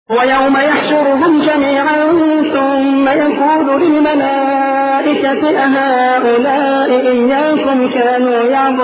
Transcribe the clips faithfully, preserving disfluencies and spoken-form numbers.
ويوم يحشرهم جميعا ثم يقول للملائكة أهؤلاء إياكم كانوا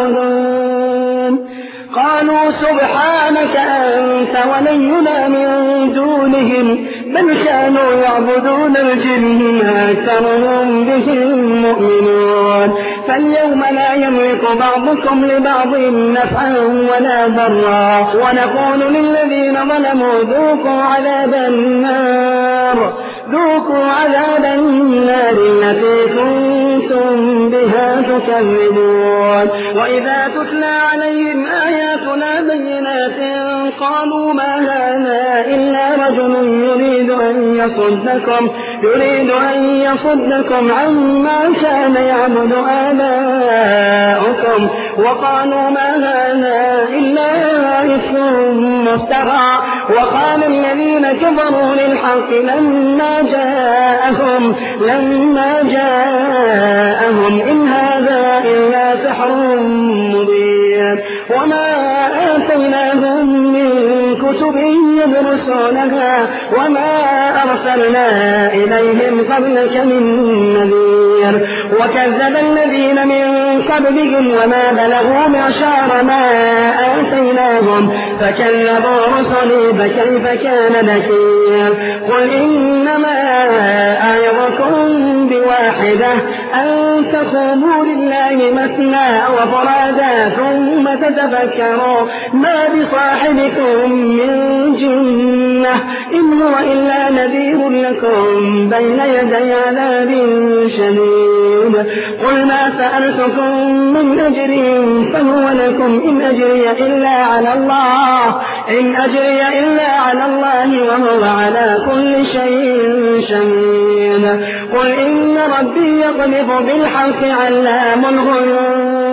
يعبدون قالوا سبحانك أنت ولينا من دونهم بل كانوا يعبدون الجن أكثرهم بهم مؤمنون فاليوم لا يملك بعضكم لبعض نفعا ولا ضرا ونقول للذين ظلموا ذوقوا عذاب النار ذوقوا عذاب النار التي كنتم بها تكذبون وإذا تتلى عليهم آياتنا بينات قالوا ما هذا إلا رجل يريد أن يصدكم يريد أن يصدكم عما كان يعبد آباؤكم وقالوا ما هذا إلا إفك مفترى وقال الذين كفروا للحق لما جاءهم لما جاءهم إن هذا إلا سحر مبين وما آتيناهم من كتب يدرسونها وما أرسلنا إليهم قبلك من نذير وكذب الذين من قبلهم وما بلغوا معشار ما آتيناهم فكذبوا رسلي فكيف كان نكير قل إنما أعظكم بواحدة أن تقوموا لله مثنى وفرادا ثم تتفكروا ما بصاحبكم من جنة إن هو إلا نذير لكم بين يدي عذاب شديد قل ما سألتكم من أجر فهو لكم إن أجري إلا على الله إن أجري إلا على الله وهو على كل شيء شهيد قل إن ربي يقذف بالحق علام الغيوب